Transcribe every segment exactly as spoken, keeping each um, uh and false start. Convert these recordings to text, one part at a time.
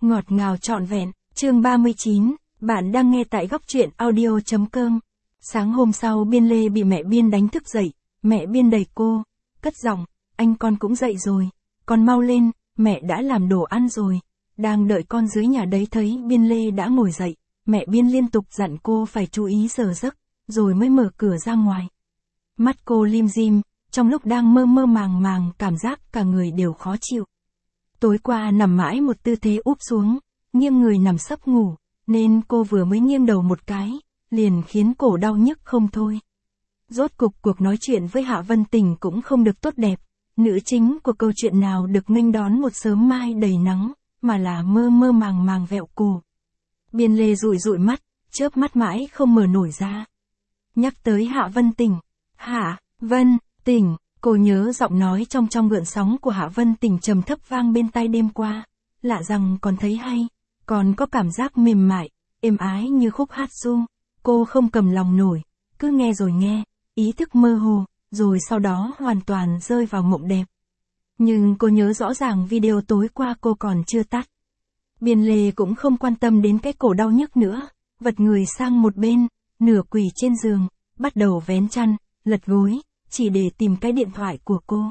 Ngọt ngào trọn vẹn, chương ba mươi chín, bạn đang nghe tại góc truyện audio chấm com. Sáng hôm sau Biên Lê bị mẹ Biên đánh thức dậy, mẹ Biên đẩy cô, cất giọng, anh con cũng dậy rồi, con mau lên, mẹ đã làm đồ ăn rồi, đang đợi con dưới nhà đấy. Thấy Biên Lê đã ngồi dậy, mẹ Biên liên tục dặn cô phải chú ý giờ giấc, rồi mới mở cửa ra ngoài. Mắt cô lim dim, trong lúc đang mơ mơ màng màng cảm giác cả người đều khó chịu. Tối qua nằm mãi một tư thế úp xuống, nghiêng người nằm sấp ngủ, nên cô vừa mới nghiêng đầu một cái, liền khiến cổ đau nhức không thôi. Rốt cục cuộc nói chuyện với Hạ Vân Tình cũng không được tốt đẹp, nữ chính của câu chuyện nào được nghênh đón một sớm mai đầy nắng, mà là mơ mơ màng màng vẹo cổ. Biên Lê dụi dụi mắt, chớp mắt mãi không mở nổi ra. Nhắc tới Hạ Vân Tình, Hạ Vân Tình, cô nhớ giọng nói trong trong gợn sóng của Hạ Vân Tình trầm thấp vang bên tai đêm qua, lạ rằng còn thấy hay, còn có cảm giác mềm mại, êm ái như khúc hát ru. Cô không cầm lòng nổi, cứ nghe rồi nghe, ý thức mơ hồ, rồi sau đó hoàn toàn rơi vào mộng đẹp. Nhưng cô nhớ rõ ràng video tối qua cô còn chưa tắt. Biên Lê cũng không quan tâm đến cái cổ đau nhức nữa, vật người sang một bên, nửa quỳ trên giường, bắt đầu vén chăn, lật gối, chỉ để tìm cái điện thoại của cô.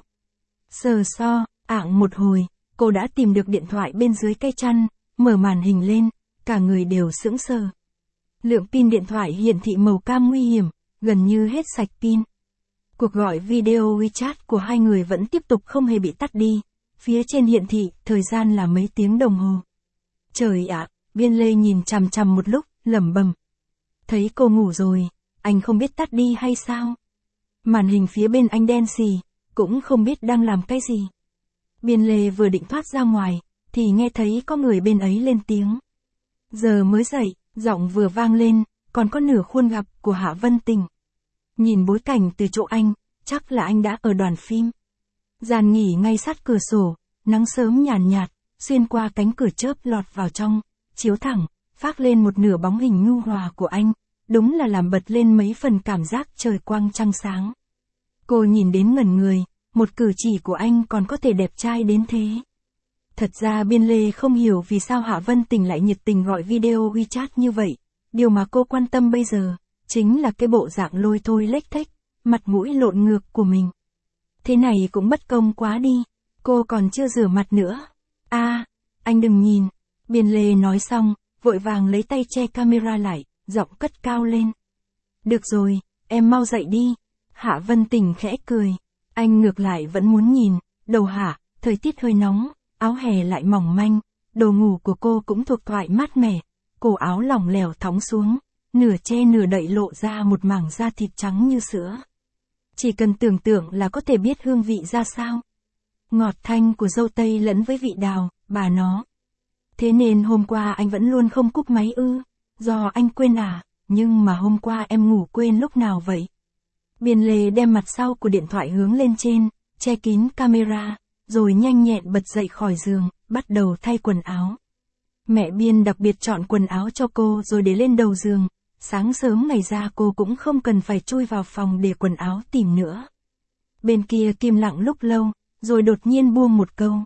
Sờ so, ạng một hồi, cô đã tìm được điện thoại bên dưới cái chăn, mở màn hình lên, cả người đều sững sờ. Lượng pin điện thoại hiển thị màu cam nguy hiểm, gần như hết sạch pin. Cuộc gọi video WeChat của hai người vẫn tiếp tục không hề bị tắt đi, phía trên hiển thị thời gian là mấy tiếng đồng hồ. Trời ạ, Biên Lê nhìn chằm chằm một lúc, lẩm bẩm. Thấy cô ngủ rồi, anh không biết tắt đi hay sao? Màn hình phía bên anh đen xì, cũng không biết đang làm cái gì. Biên Lê vừa định thoát ra ngoài, thì nghe thấy có người bên ấy lên tiếng. Giờ mới dậy, giọng vừa vang lên, còn có nửa khuôn gặp của Hạ Vân Tình. Nhìn bối cảnh từ chỗ anh, chắc là anh đã ở đoàn phim. Giàn nghỉ ngay sát cửa sổ, nắng sớm nhàn nhạt, xuyên qua cánh cửa chớp lọt vào trong, chiếu thẳng, phác lên một nửa bóng hình nhu hòa của anh, đúng là làm bật lên mấy phần cảm giác trời quang trăng sáng. Cô nhìn đến ngẩn người, một cử chỉ của anh còn có thể đẹp trai đến thế. Thật ra Biên Lê không hiểu vì sao Hạ Vân Tình lại nhiệt tình gọi video WeChat như vậy, điều mà cô quan tâm bây giờ, chính là cái bộ dạng lôi thôi lếch thếch, mặt mũi lộn ngược của mình. Thế này cũng bất công quá đi, cô còn chưa rửa mặt nữa. A, à, anh đừng nhìn, Biên Lê nói xong, vội vàng lấy tay che camera lại, giọng cất cao lên. Được rồi, em mau dậy đi. Hạ Vân Tình khẽ cười, anh ngược lại vẫn muốn nhìn, đầu hả, thời tiết hơi nóng, áo hè lại mỏng manh, đồ ngủ của cô cũng thuộc thoại mát mẻ, cổ áo lỏng lẻo thõng xuống, nửa che nửa đậy lộ ra một mảng da thịt trắng như sữa. Chỉ cần tưởng tượng là có thể biết hương vị ra sao. Ngọt thanh của dâu tây lẫn với vị đào, bà nó. Thế nên hôm qua anh vẫn luôn không cúp máy ư, do anh quên à, nhưng mà hôm qua em ngủ quên lúc nào vậy? Biên Lê đem mặt sau của điện thoại hướng lên trên, che kín camera, rồi nhanh nhẹn bật dậy khỏi giường, bắt đầu thay quần áo. Mẹ Biên đặc biệt chọn quần áo cho cô rồi để lên đầu giường, sáng sớm ngày ra cô cũng không cần phải chui vào phòng để quần áo tìm nữa. Bên kia im lặng lúc lâu, rồi đột nhiên buông một câu.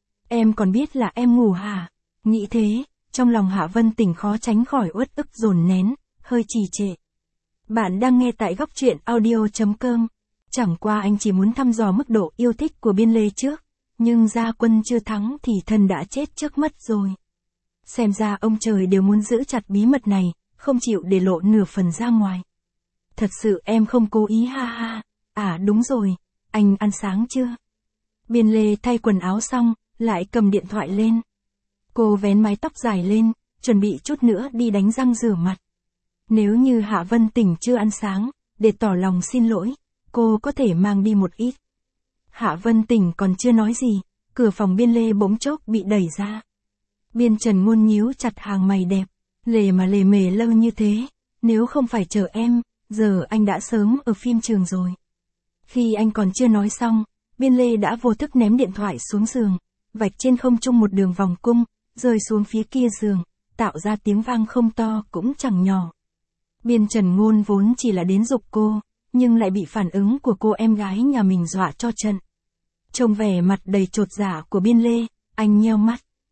Em còn biết là em ngủ hả? Nghĩ thế, trong lòng Hạ Vân Tình khó tránh khỏi uất ức dồn nén, hơi trì trệ. Bạn đang nghe tại góc truyện audio chấm com. Chẳng qua anh chỉ muốn thăm dò mức độ yêu thích của Biên Lê trước, nhưng gia quân chưa thắng thì thần đã chết trước mắt rồi. Xem ra ông trời đều muốn giữ chặt bí mật này, không chịu để lộ nửa phần ra ngoài. Thật sự em không cố ý ha ha. À đúng rồi, anh ăn sáng chưa? Biên Lê thay quần áo xong, lại cầm điện thoại lên. Cô vén mái tóc dài lên, chuẩn bị chút nữa đi đánh răng rửa mặt. Nếu như Hạ Vân Tình chưa ăn sáng, để tỏ lòng xin lỗi, cô có thể mang đi một ít. Hạ Vân Tình còn chưa nói gì, cửa phòng Biên Lê bỗng chốc bị đẩy ra. Biên Trần Ngôn nhíu chặt hàng mày đẹp, lề mà lề mề lâu như thế, nếu không phải chờ em, giờ anh đã sớm ở phim trường rồi. Khi anh còn chưa nói xong, Biên Lê đã vô thức ném điện thoại xuống giường, vạch trên không trung một đường vòng cung, rơi xuống phía kia giường, tạo ra tiếng vang không to cũng chẳng nhỏ. Biên Trần Ngôn vốn chỉ là đến giục cô, nhưng lại bị phản ứng của cô em gái nhà mình dọa cho trận. Trông vẻ mặt đầy chột dạ của Biên Lê, anh nheo mắt.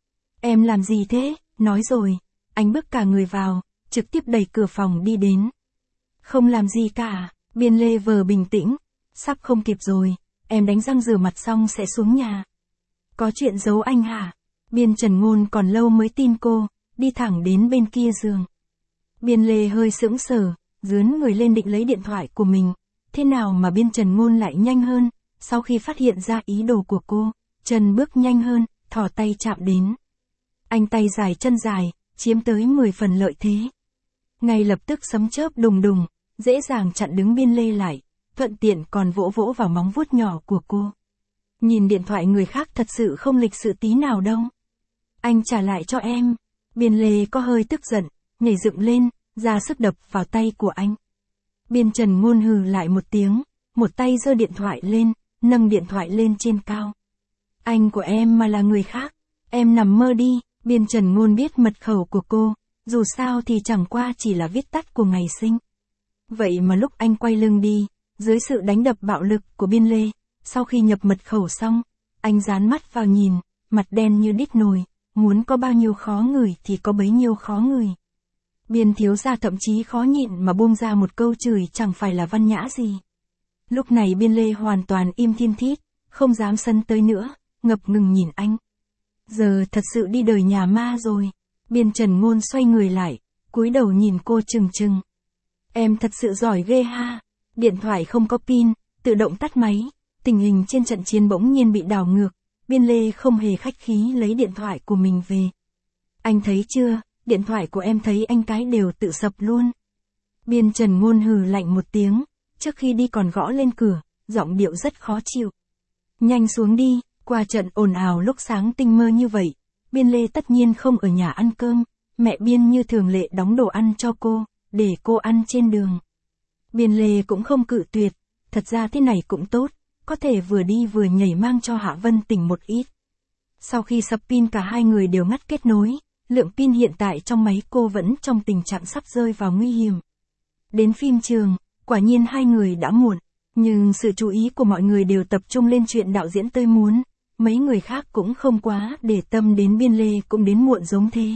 Em làm gì thế? Nói rồi. Anh bước cả người vào, trực tiếp đẩy cửa phòng đi đến. Không làm gì cả, Biên Lê vờ bình tĩnh. Sắp không kịp rồi, em đánh răng rửa mặt xong sẽ xuống nhà. Có chuyện giấu anh hả? Biên Trần Ngôn còn lâu mới tin cô, đi thẳng đến bên kia giường. Biên Lê hơi sững sờ, dướn người lên định lấy điện thoại của mình. Thế nào mà Biên Trần Ngôn lại nhanh hơn, sau khi phát hiện ra ý đồ của cô, chân bước nhanh hơn, thò tay chạm đến. Anh tay dài chân dài, chiếm tới mười phần lợi thế. Ngay lập tức sấm chớp đùng đùng, dễ dàng chặn đứng Biên Lê lại, thuận tiện còn vỗ vỗ vào móng vuốt nhỏ của cô. Nhìn điện thoại người khác thật sự không lịch sự tí nào đâu. Anh trả lại cho em. Biên Lê có hơi tức giận, nhảy dựng lên, ra sức đập vào tay của anh. Biên Trần Ngôn hừ lại một tiếng, một tay giơ điện thoại lên, nâng điện thoại lên trên cao. Anh của em mà là người khác, em nằm mơ đi. Biên Trần Ngôn biết mật khẩu của cô, dù sao thì chẳng qua chỉ là viết tắt của ngày sinh. Vậy mà lúc anh quay lưng đi, dưới sự đánh đập bạo lực của Biên Lê, sau khi nhập mật khẩu xong, anh dán mắt vào nhìn, mặt đen như đít nồi, muốn có bao nhiêu khó ngửi thì có bấy nhiêu khó ngửi. Biên thiếu gia thậm chí khó nhịn mà buông ra một câu chửi chẳng phải là văn nhã gì. Lúc này Biên Lê hoàn toàn im thiên thít, không dám sấn tới nữa, ngập ngừng nhìn anh. Giờ thật sự đi đời nhà ma rồi. Biên Trần Ngôn xoay người lại, cúi đầu nhìn cô chừng chừng. Em thật sự giỏi ghê ha. Điện thoại không có pin, tự động tắt máy. Tình hình trên trận chiến bỗng nhiên bị đảo ngược. Biên Lê không hề khách khí lấy điện thoại của mình về. Anh thấy chưa, điện thoại của em thấy anh cái đều tự sập luôn. Biên Trần Ngôn hừ lạnh một tiếng, trước khi đi còn gõ lên cửa, giọng điệu rất khó chịu. Nhanh xuống đi, qua trận ồn ào lúc sáng tinh mơ như vậy. Biên Lê tất nhiên không ở nhà ăn cơm, mẹ Biên như thường lệ đóng đồ ăn cho cô, để cô ăn trên đường. Biên Lê cũng không cự tuyệt, thật ra thế này cũng tốt, có thể vừa đi vừa nhảy mang cho Hạ Vân Tình một ít. Sau khi sập pin cả hai người đều ngắt kết nối, lượng pin hiện tại trong máy cô vẫn trong tình trạng sắp rơi vào nguy hiểm. Đến phim trường, quả nhiên hai người đã muộn, nhưng sự chú ý của mọi người đều tập trung lên chuyện đạo diễn tươi muốn. Mấy người khác cũng không quá để tâm đến Biên Lê cũng đến muộn giống thế.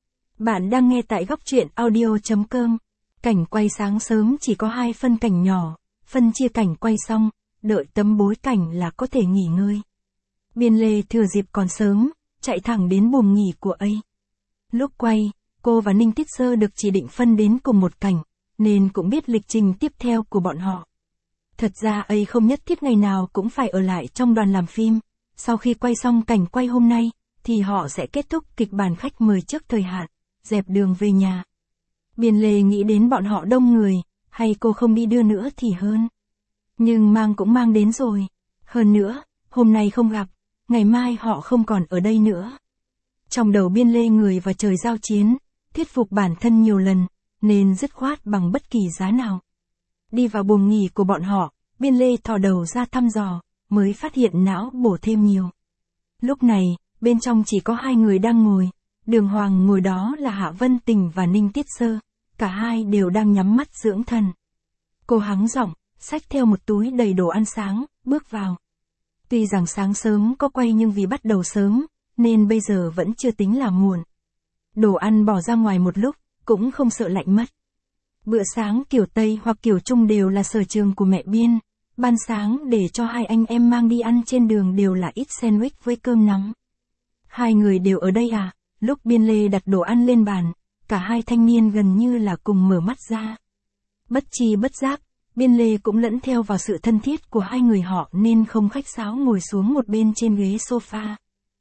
Bạn đang nghe tại góc truyện audio chấm com. Cảnh quay sáng sớm chỉ có hai phân cảnh nhỏ, phân chia cảnh quay xong, đợi tấm bối cảnh là có thể nghỉ ngơi. Biên Lê thừa dịp còn sớm, chạy thẳng đến buồng nghỉ của ấy. Lúc quay, cô và Ninh Tiết Sơ được chỉ định phân đến cùng một cảnh, nên cũng biết lịch trình tiếp theo của bọn họ. Thật ra ấy không nhất thiết ngày nào cũng phải ở lại trong đoàn làm phim. Sau khi quay xong cảnh quay hôm nay, thì họ sẽ kết thúc kịch bản khách mời trước thời hạn, dẹp đường về nhà. Biên Lê nghĩ đến bọn họ đông người, hay cô không đi đưa nữa thì hơn. Nhưng mang cũng mang đến rồi. Hơn nữa, hôm nay không gặp, ngày mai họ không còn ở đây nữa. Trong đầu Biên Lê người và trời giao chiến, thuyết phục bản thân nhiều lần, nên dứt khoát bằng bất kỳ giá nào. Đi vào buồng nghỉ của bọn họ, Biên Lê thò đầu ra thăm dò, mới phát hiện não bổ thêm nhiều. Lúc này, bên trong chỉ có hai người đang ngồi, Đường Hoàng ngồi đó là Hạ Vân Tình và Ninh Tiết Sơ, cả hai đều đang nhắm mắt dưỡng thần. Cô hắng giọng, xách theo một túi đầy đồ ăn sáng, bước vào. Tuy rằng sáng sớm có quay nhưng vì bắt đầu sớm, nên bây giờ vẫn chưa tính là muộn. Đồ ăn bỏ ra ngoài một lúc, cũng không sợ lạnh mất. Bữa sáng kiểu Tây hoặc kiểu Trung đều là sở trường của mẹ Biên. Ban sáng để cho hai anh em mang đi ăn trên đường đều là ít sandwich với cơm nóng. Hai người đều ở đây à? Lúc Biên Lê đặt đồ ăn lên bàn, cả hai thanh niên gần như là cùng mở mắt ra. Bất chi bất giác, Biên Lê cũng lẫn theo vào sự thân thiết của hai người họ nên không khách sáo ngồi xuống một bên trên ghế sofa.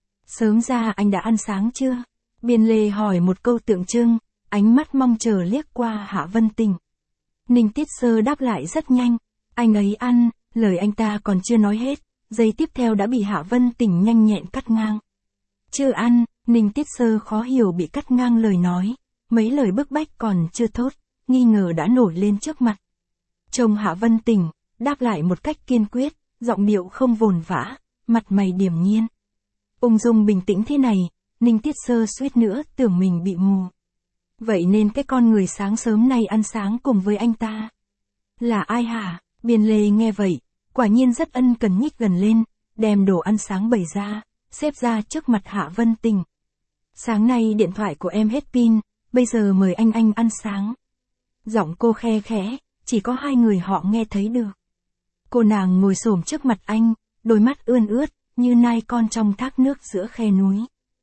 Sớm ra anh đã ăn sáng chưa? Biên Lê hỏi một câu tượng trưng, ánh mắt mong chờ liếc qua Hạ Vân Tình. Ninh Tiết Sơ đáp lại rất nhanh. Anh ấy ăn, lời anh ta còn chưa nói hết, giây tiếp theo đã bị Hạ Vân Tình nhanh nhẹn cắt ngang. Chưa ăn, Ninh Tiết Sơ khó hiểu bị cắt ngang lời nói, mấy lời bức bách còn chưa thốt, nghi ngờ đã nổi lên trước mặt. Trông Hạ Vân Tình, đáp lại một cách kiên quyết, giọng điệu không vồn vã, mặt mày điềm nhiên. Ung dung bình tĩnh thế này, Ninh Tiết Sơ suýt nữa tưởng mình bị mù. Vậy nên cái con người sáng sớm này ăn sáng cùng với anh ta là ai hả? Biên Lê nghe vậy, quả nhiên rất ân cần nhích gần lên, đem đồ ăn sáng bày ra, xếp ra trước mặt Hạ Vân Tình. Sáng nay điện thoại của em hết pin, bây giờ mời anh anh ăn sáng. Giọng cô khe khẽ, chỉ có hai người họ nghe thấy được. Cô nàng ngồi xổm trước mặt anh, đôi mắt ươn ướt, như nai con trong thác nước giữa khe núi.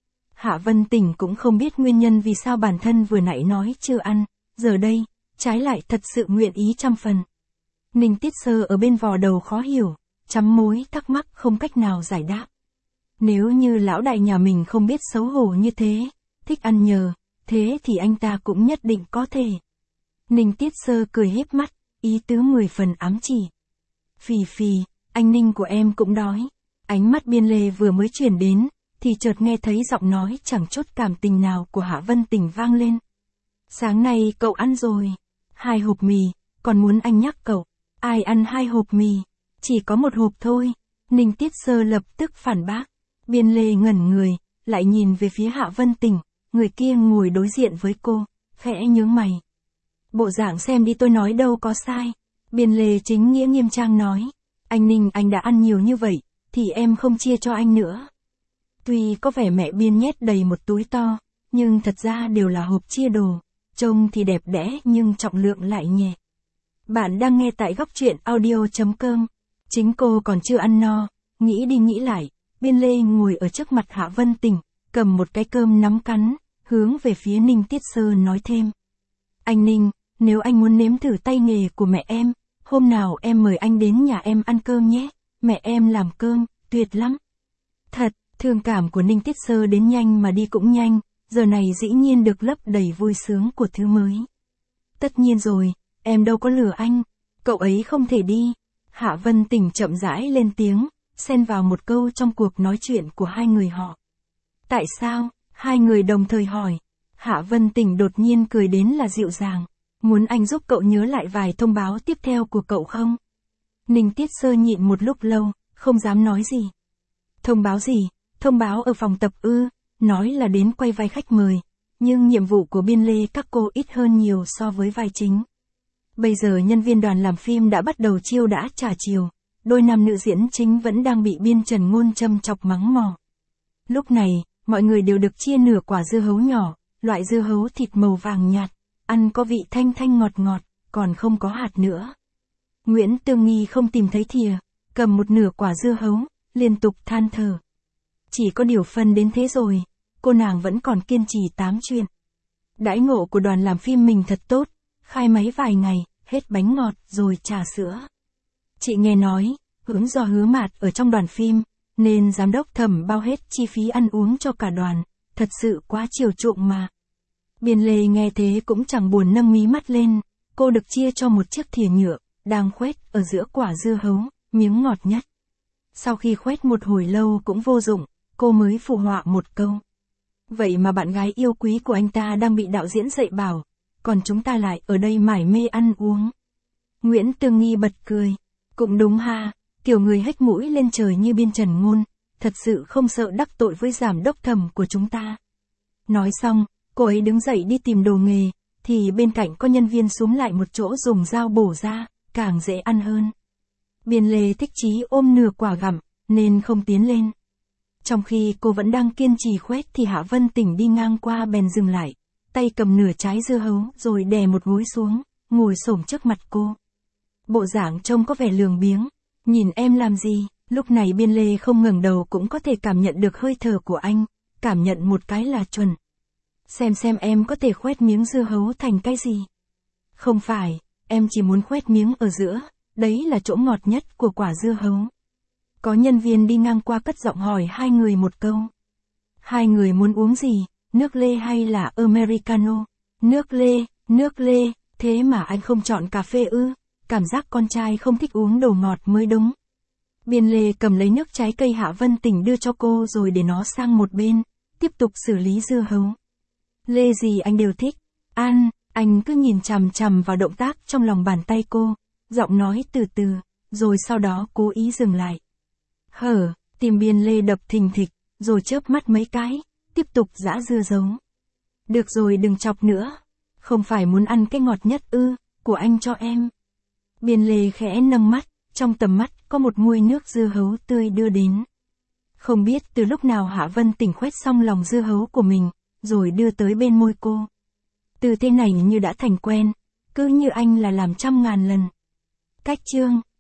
Hạ Vân Tình cũng không biết nguyên nhân vì sao bản thân vừa nãy nói chưa ăn, giờ đây, trái lại thật sự nguyện ý trăm phần. Ninh Tiết Sơ ở bên vò đầu khó hiểu, chấm mối thắc mắc không cách nào giải đáp. Nếu như lão đại nhà mình không biết xấu hổ như thế, thích ăn nhờ, thế thì anh ta cũng nhất định có thể. Ninh Tiết Sơ cười híp mắt, ý tứ mười phần ám chỉ. Phì phì, anh Ninh của em cũng đói. Ánh mắt Biên Lê vừa mới chuyển đến, thì chợt nghe thấy giọng nói chẳng chút cảm tình nào của Hạ Vân Tình vang lên. Sáng nay cậu ăn rồi. Hai hộp mì, còn muốn anh nhắc cậu. Ai ăn hai hộp mì? Chỉ có một hộp thôi. Ninh Tiết Sơ lập tức phản bác. Biên Lê ngẩn người, lại nhìn về phía Hạ Vân Tình, người kia ngồi đối diện với cô, khẽ nhướng mày. Bộ dạng xem đi tôi nói đâu có sai. Biên Lê chính nghĩa nghiêm trang nói. Anh Ninh anh đã ăn nhiều như vậy, thì em không chia cho anh nữa. Tuy có vẻ mẹ Biên nhét đầy một túi to, nhưng thật ra đều là hộp chia đồ, trông thì đẹp đẽ nhưng trọng lượng lại nhẹ. Bạn đang nghe tại góc truyện audio chấm com. Chính cô còn chưa ăn no, nghĩ đi nghĩ lại, Biên Lê ngồi ở trước mặt Hạ Vân Tình, cầm một cái cơm nắm cắn, hướng về phía Ninh Tiết Sơ nói thêm. Anh Ninh, nếu anh muốn nếm thử tay nghề của mẹ em, hôm nào em mời anh đến nhà em ăn cơm nhé, mẹ em làm cơm, tuyệt lắm. Thật, thương cảm của Ninh Tiết Sơ đến nhanh mà đi cũng nhanh, giờ này dĩ nhiên được lấp đầy vui sướng của thứ mới. Tất nhiên rồi, em đâu có lừa anh, cậu ấy không thể đi. Hạ Vân Tình chậm rãi lên tiếng, xen vào một câu trong cuộc nói chuyện của hai người họ. Tại sao? Hai người đồng thời hỏi. Hạ Vân Tình đột nhiên cười đến là dịu dàng. Muốn anh giúp cậu nhớ lại vài thông báo tiếp theo của cậu không? Ninh Tiết Sơ nhịn một lúc lâu, không dám nói gì. Thông báo gì? Thông báo ở phòng tập ư? Nói là đến quay vai khách mời. Nhưng nhiệm vụ của Biên Lê các cô ít hơn nhiều so với vai chính. Bây giờ nhân viên đoàn làm phim đã bắt đầu chiêu đã trả chiều. Đôi nam nữ diễn chính vẫn đang bị Biên Trần Ngôn châm chọc mắng mỏ. Lúc này, mọi người đều được chia nửa quả dưa hấu nhỏ, loại dưa hấu thịt màu vàng nhạt, ăn có vị thanh thanh ngọt ngọt, còn không có hạt nữa. Nguyễn Tương Nghi không tìm thấy thìa, cầm một nửa quả dưa hấu, liên tục than thở. Chỉ có điều phân đến thế rồi, cô nàng vẫn còn kiên trì tám chuyện. Đãi ngộ của đoàn làm phim mình thật tốt, khai máy vài ngày, hết bánh ngọt rồi trà sữa. Chị nghe nói, Hướng do Hứa Mạt ở trong đoàn phim, nên giám đốc Thẩm bao hết chi phí ăn uống cho cả đoàn, thật sự quá chiều chuộng mà. Biên Lê nghe thế cũng chẳng buồn nâng mí mắt lên, cô được chia cho một chiếc thìa nhựa, đang khoét ở giữa quả dưa hấu, miếng ngọt nhất. Sau khi khoét một hồi lâu cũng vô dụng, cô mới phụ họa một câu. Vậy mà bạn gái yêu quý của anh ta đang bị đạo diễn dạy bảo, còn chúng ta lại ở đây mải mê ăn uống. Nguyễn Tương Nghi bật cười. Cũng đúng ha, kiểu người hếch mũi lên trời như Biên Trần Ngôn, thật sự không sợ đắc tội với giám đốc Thẩm của chúng ta. Nói xong, cô ấy đứng dậy đi tìm đồ nghề, thì bên cạnh có nhân viên súm lại một chỗ dùng dao bổ ra, càng dễ ăn hơn. Biên Lê thích chí ôm nửa quả gặm, nên không tiến lên. Trong khi cô vẫn đang kiên trì khoét thì Hạ Vân Tình đi ngang qua bèn dừng lại, tay cầm nửa trái dưa hấu rồi đè một gối xuống, ngồi xổm trước mặt cô. Bộ dạng trông có vẻ lười biếng, nhìn em làm gì? Lúc này Biên Lê không ngẩng đầu cũng có thể cảm nhận được hơi thở của anh, cảm nhận một cái là chuẩn. Xem xem em có thể khoét miếng dưa hấu thành cái gì? Không phải, em chỉ muốn khoét miếng ở giữa, đấy là chỗ ngọt nhất của quả dưa hấu. Có nhân viên đi ngang qua cất giọng hỏi hai người một câu. Hai người muốn uống gì, nước lê hay là Americano? Nước lê, nước lê, thế mà anh không chọn cà phê ư? Cảm giác con trai không thích uống đồ ngọt mới đúng. Biên Lê cầm lấy nước trái cây Hạ Vân Tình đưa cho cô rồi để nó sang một bên, tiếp tục xử lý dưa hấu. Lê gì anh đều thích. Ăn, anh cứ nhìn chằm chằm vào động tác trong lòng bàn tay cô, giọng nói từ từ, rồi sau đó cố ý dừng lại. Hở, tim Biên Lê đập thình thịch, rồi chớp mắt mấy cái, tiếp tục giã dưa hấu. Được rồi đừng chọc nữa. Không phải muốn ăn cái ngọt nhất ư, của anh cho em. Biên Lê khẽ nâng mắt, trong tầm mắt có một muôi nước dưa hấu tươi đưa đến. Không biết từ lúc nào Hạ Vân Tình khoét xong lòng dưa hấu của mình, rồi đưa tới bên môi cô. Tư thế này như đã thành quen, cứ như anh là làm trăm ngàn lần. Cách chương